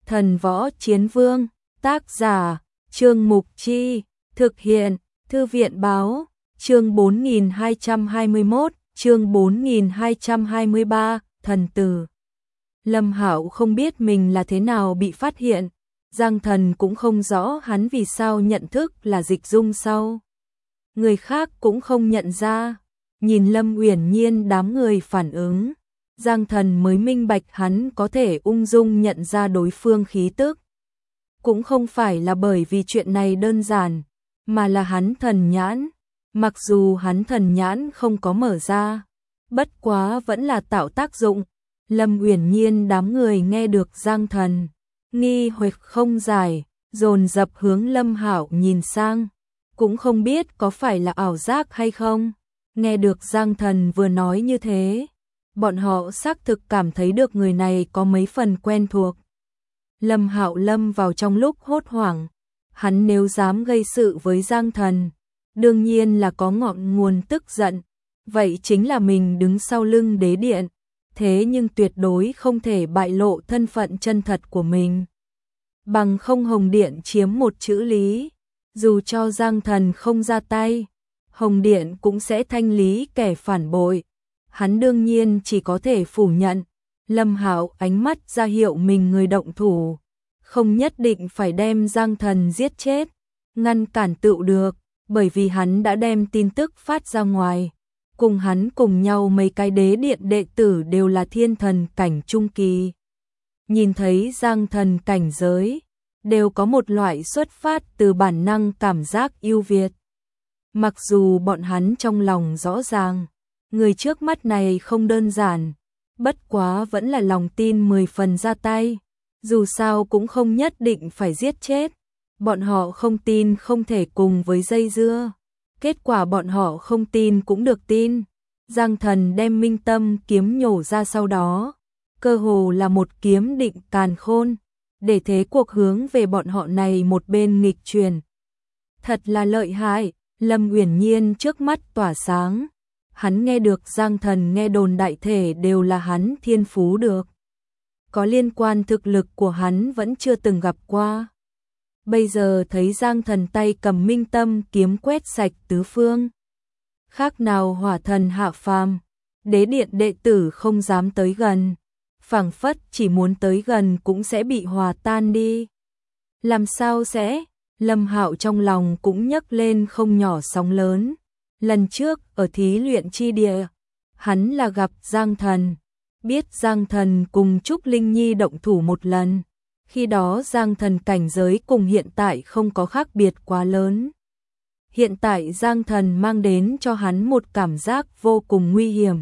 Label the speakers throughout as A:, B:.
A: Thần Võ Chiến Vương, tác giả, Trương Mục Chi, thực hiện, Thư viện Báo, chương 4221, chương 4223, thần tử. Lâm Hạo không biết mình là thế nào bị phát hiện, Giang Thần cũng không rõ hắn vì sao nhận thức là Dịch Dung sau. Người khác cũng không nhận ra, nhìn Lâm Uyển Nhiên đám người phản ứng, Giang Thần mới minh bạch hắn có thể ung dung nhận ra đối phương khí tức. Cũng không phải là bởi vì chuyện này đơn giản, mà là hắn thần nhãn, mặc dù hắn thần nhãn không có mở ra, bất quá vẫn là tạo tác dụng. Lâm Uyển Nhiên đám người nghe được Giang Thần nghi hoặc không giải, dồn dập hướng Lâm Hạo nhìn sang, cũng không biết có phải là ảo giác hay không. Nghe được Giang Thần vừa nói như thế, bọn họ xác thực cảm thấy được người này có mấy phần quen thuộc. Lâm Hạo lâm vào trong lúc hốt hoảng, hắn nếu dám gây sự với Giang Thần, đương nhiên là có ngọn nguồn tức giận, vậy chính là mình đứng sau lưng đế điện, thế nhưng tuyệt đối không thể bại lộ thân phận chân thật của mình. Bằng không Hồng Điện chiếm một chữ lý, dù cho Giang Thần không ra tay, Hồng Điện cũng sẽ thanh lý kẻ phản bội. Hắn đương nhiên chỉ có thể phủ nhận. Lâm Hạo ánh mắt ra hiệu mình người động thủ, không nhất định phải đem Giang Thần giết chết, ngăn cản tựu được, bởi vì hắn đã đem tin tức phát ra ngoài. Cùng hắn cùng nhau mấy cái đế điện đệ tử đều là thiên thần cảnh trung kỳ. Nhìn thấy Giang Thần cảnh giới, đều có một loại xuất phát từ bản năng cảm giác ưu việt. Mặc dù bọn hắn trong lòng rõ ràng, người trước mắt này không đơn giản, bất quá vẫn là lòng tin 10 phần ra tay, dù sao cũng không nhất định phải giết chết. Bọn họ không tin không thể cùng với dây dưa, kết quả bọn họ không tin cũng được tin. Giang Thần đem Minh Tâm kiếm nhổ ra sau đó, cơ hồ là một kiếm định càn khôn, để thế cuộc hướng về bọn họ này một bên nghịch chuyển. Thật là lợi hại. Lâm Uyển Nhiên trước mắt tỏa sáng, hắn nghe được Giang Thần nghe đồn đại thể đều là hắn thiên phú được. Có liên quan thực lực của hắn vẫn chưa từng gặp qua. Bây giờ thấy Giang Thần tay cầm Minh Tâm kiếm quét sạch tứ phương. Khác nào hỏa thần hạ phàm, đế điện đệ tử không dám tới gần, phảng phất chỉ muốn tới gần cũng sẽ bị hòa tan đi. Làm sao sẽ? Lâm Hạo trong lòng cũng nhấc lên không nhỏ sóng lớn. Lần trước ở thí luyện chi địa, hắn là gặp Giang Thần, biết Giang Thần cùng Trúc Linh Nhi động thủ một lần. Khi đó Giang Thần cảnh giới cùng hiện tại không có khác biệt quá lớn. Hiện tại Giang Thần mang đến cho hắn một cảm giác vô cùng nguy hiểm.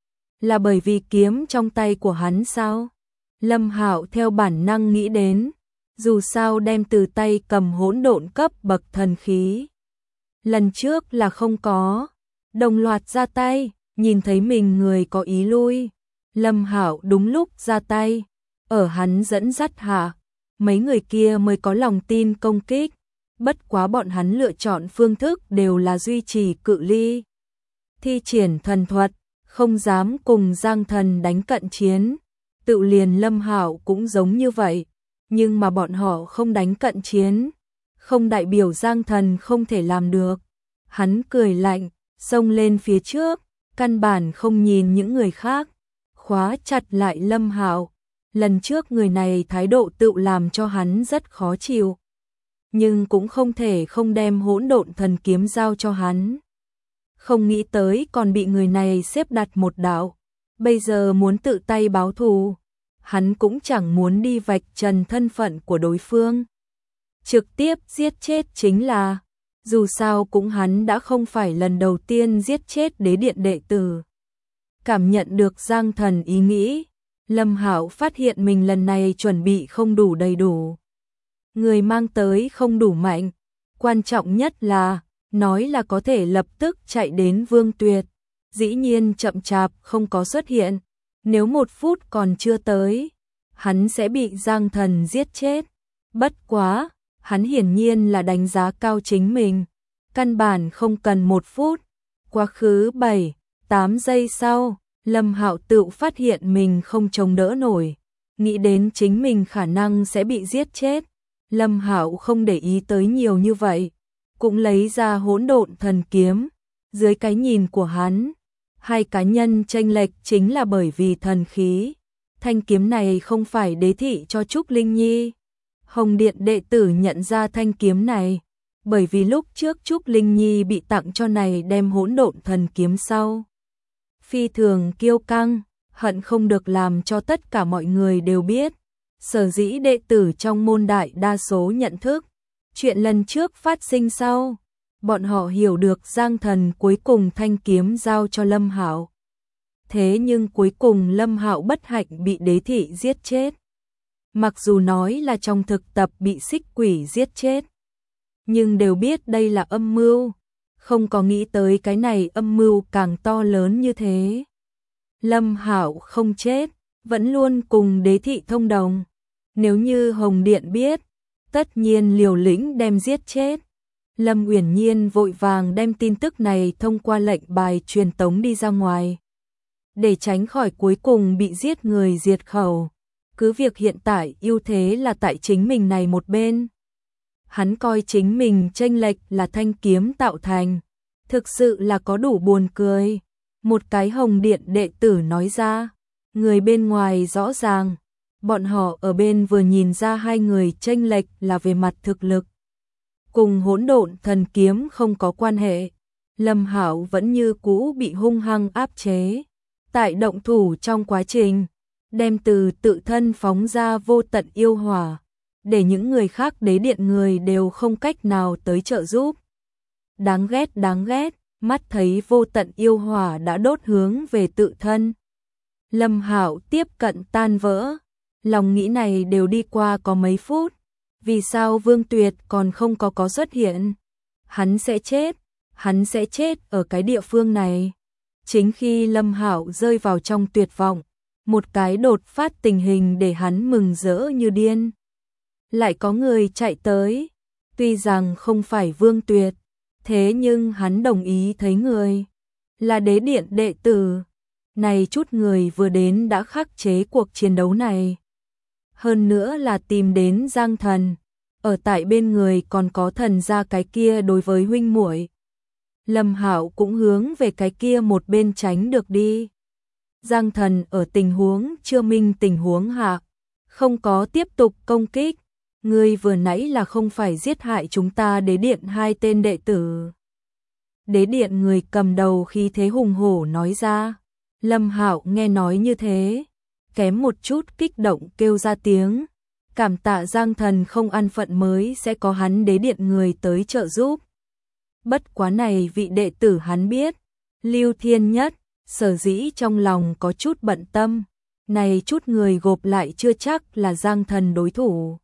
A: Là bởi vì kiếm trong tay của hắn sao? Lâm Hạo theo bản năng nghĩ đến. Dù sao đem từ tay cầm hỗn độn cấp bậc thần khí. Lần trước là không có, đồng loạt ra tay, nhìn thấy mình người có ý lui. Lâm Hạo đúng lúc ra tay, ở hắn dẫn dắt hạ, mấy người kia mới có lòng tin công kích. Bất quá bọn hắn lựa chọn phương thức đều là duy trì cự ly, thi triển thần thuật, không dám cùng Giang Thần đánh cận chiến. Tự liền Lâm Hạo cũng giống như vậy. Nhưng mà bọn họ không đánh cận chiến, không đại biểu Giang Thần không thể làm được. Hắn cười lạnh, xông lên phía trước, căn bản không nhìn những người khác, khóa chặt lại Lâm Hạo. Lần trước người này thái độ tự làm cho hắn rất khó chịu, nhưng cũng không thể không đem hỗn độn thần kiếm giao cho hắn. Không nghĩ tới còn bị người này xếp đặt một đạo, bây giờ muốn tự tay báo thù. Hắn cũng chẳng muốn đi vạch trần thân phận của đối phương, trực tiếp giết chết chính là, dù sao cũng hắn đã không phải lần đầu tiên giết chết đế điện đệ tử. Cảm nhận được Giang Thần ý nghĩ, Lâm Hạo phát hiện mình lần này chuẩn bị không đủ đầy đủ. Người mang tới không đủ mạnh, quan trọng nhất là, nói là có thể lập tức chạy đến Vương Tuyệt, dĩ nhiên chậm chạp không có xuất hiện. Nếu 1 phút còn chưa tới, hắn sẽ bị Giang Thần giết chết. Bất quá, hắn hiển nhiên là đánh giá cao chính mình, căn bản không cần 1 phút. Quá khứ 7, 8 giây sau, Lâm Hạo tự phát hiện mình không chống đỡ nổi, nghĩ đến chính mình khả năng sẽ bị giết chết, Lâm Hạo không để ý tới nhiều như vậy, cũng lấy ra Hỗn Độn Thần Kiếm. Dưới cái nhìn của hắn, hai cá nhân chênh lệch chính là bởi vì thần khí. Thanh kiếm này không phải đế thị cho Trúc Linh Nhi. Hồng Điện đệ tử nhận ra thanh kiếm này, bởi vì lúc trước Trúc Linh Nhi bị tặng cho này đem Hỗn Độn Thần Kiếm sau. Phi thường kiêu căng, hận không được làm cho tất cả mọi người đều biết. Sở dĩ đệ tử trong môn đại đa số nhận thức chuyện lần trước phát sinh sau, bọn họ hiểu được Giang Thần cuối cùng thanh kiếm giao cho Lâm Hạo. Thế nhưng cuối cùng Lâm Hạo bất hạnh bị đế thị giết chết. Mặc dù nói là trong thực tập bị xích quỷ giết chết, nhưng đều biết đây là âm mưu, không có nghĩ tới cái này âm mưu càng to lớn như thế. Lâm Hạo không chết, vẫn luôn cùng đế thị thông đồng. Nếu như Hồng Điện biết, tất nhiên liều lĩnh đem giết chết. Lâm Uyển Nhiên vội vàng đem tin tức này thông qua lệnh bài truyền tống đi ra ngoài, để tránh khỏi cuối cùng bị giết người diệt khẩu. Cứ việc hiện tại ưu thế là tại chính mình này một bên. Hắn coi chính mình chênh lệch là thanh kiếm tạo thành, thực sự là có đủ buồn cười. Một cái Hồng Điện đệ tử nói ra, người bên ngoài rõ ràng, bọn họ ở bên vừa nhìn ra hai người chênh lệch là về mặt thực lực. Cùng Hỗn Độn Thần Kiếm không có quan hệ, Lâm Hạo vẫn như cũ bị hung hăng áp chế. Tại động thủ trong quá trình, đem từ tự thân phóng ra vô tận yêu hỏa, để những người khác đế điện người đều không cách nào tới trợ giúp. Đáng ghét, mắt thấy vô tận yêu hỏa đã đốt hướng về tự thân. Lâm Hạo tiếp cận tan vỡ, lòng nghĩ này đều đi qua có mấy phút, vì sao Vương Tuyệt còn không có xuất hiện? Hắn sẽ chết ở cái địa phương này. Chính khi Lâm Hạo rơi vào trong tuyệt vọng, một cái đột phát tình hình để hắn mừng rỡ như điên. Lại có người chạy tới, tuy rằng không phải Vương Tuyệt, thế nhưng hắn đồng ý thấy người, là đế điện đệ tử. Này chút người vừa đến đã khắc chế cuộc chiến đấu này. Hơn nữa là tìm đến Giang Thần, ở tại bên người còn có Thần gia cái kia đối với huynh muội. Lâm Hạo cũng hướng về cái kia một bên tránh được đi. Giang Thần ở tình huống chưa minh tình huống hạ, không có tiếp tục công kích. Ngươi vừa nãy là không phải giết hại chúng ta đế điện hai tên đệ tử. Đế điện người cầm đầu khí thế hùng hổ nói ra. Lâm Hạo nghe nói như thế, kém một chút kích động kêu ra tiếng. Cảm tạ Giang Thần không ăn phận mới sẽ có hắn đế điện người tới trợ giúp. Bất quá này vị đệ tử hắn biết, Lưu Thiên Nhất, sở dĩ trong lòng có chút bận tâm, này chút người gộp lại chưa chắc là Giang Thần đối thủ.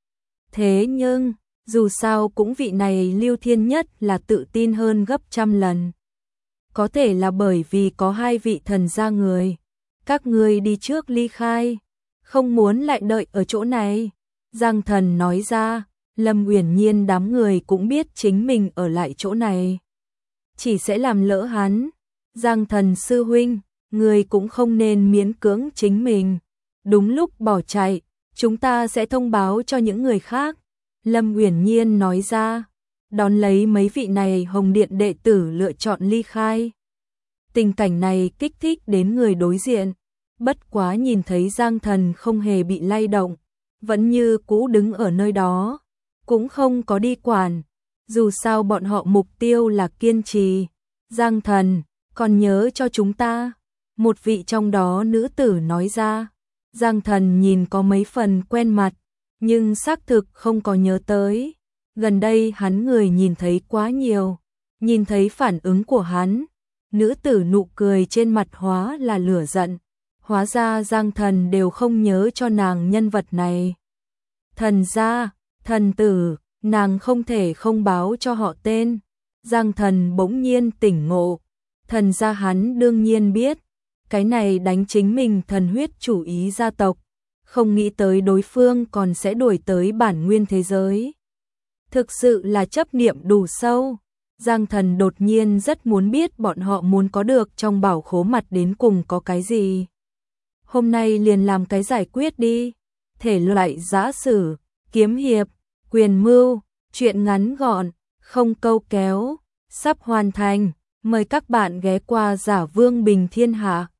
A: Thế nhưng, dù sao cũng vị này Lưu Thiên Nhất là tự tin hơn gấp trăm lần. Có thể là bởi vì có hai vị thần gia người, các ngươi đi trước ly khai, không muốn lại đợi ở chỗ này. Giang Thần nói ra, Lâm Uyển Nhiên đám người cũng biết chính mình ở lại chỗ này chỉ sẽ làm lỡ hắn. Giang Thần sư huynh, người cũng không nên miễn cưỡng chính mình. Đúng lúc bỏ chạy, chúng ta sẽ thông báo cho những người khác. Lâm Uyển Nhiên nói ra, đón lấy mấy vị này Hồng Điện đệ tử lựa chọn ly khai. Tình cảnh này kích thích đến người đối diện, bất quá nhìn thấy Giang Thần không hề bị lay động, vẫn như cũ đứng ở nơi đó, cũng không có đi quản. Dù sao bọn họ mục tiêu là kiên trì. Giang Thần, còn nhớ cho chúng ta. Một vị trong đó nữ tử nói ra. Giang Thần nhìn có mấy phần quen mặt, nhưng xác thực không có nhớ tới. Gần đây hắn người nhìn thấy quá nhiều, nhìn thấy phản ứng của hắn. Nữ tử nụ cười trên mặt hóa là lửa giận. Hóa ra Giang Thần đều không nhớ cho nàng nhân vật này. Thần gia, thần tử, nàng không thể không báo cho họ tên. Giang Thần bỗng nhiên tỉnh ngộ. Thần gia hắn đương nhiên biết, cái này đánh chính mình thần huyết chủ ý gia tộc, không nghĩ tới đối phương còn sẽ đuổi tới bản nguyên thế giới. Thực sự là chấp niệm đủ sâu. Giang Thần đột nhiên rất muốn biết bọn họ muốn có được trong bảo khố mặt đến cùng có cái gì. hôm nay liền làm cái giải quyết đi. Thể loại giã sử, kiếm hiệp, quyền mưu, truyện ngắn gọn, không câu kéo, sắp hoàn thành. Mời các bạn ghé qua Giả Vương Bình Thiên Hạ.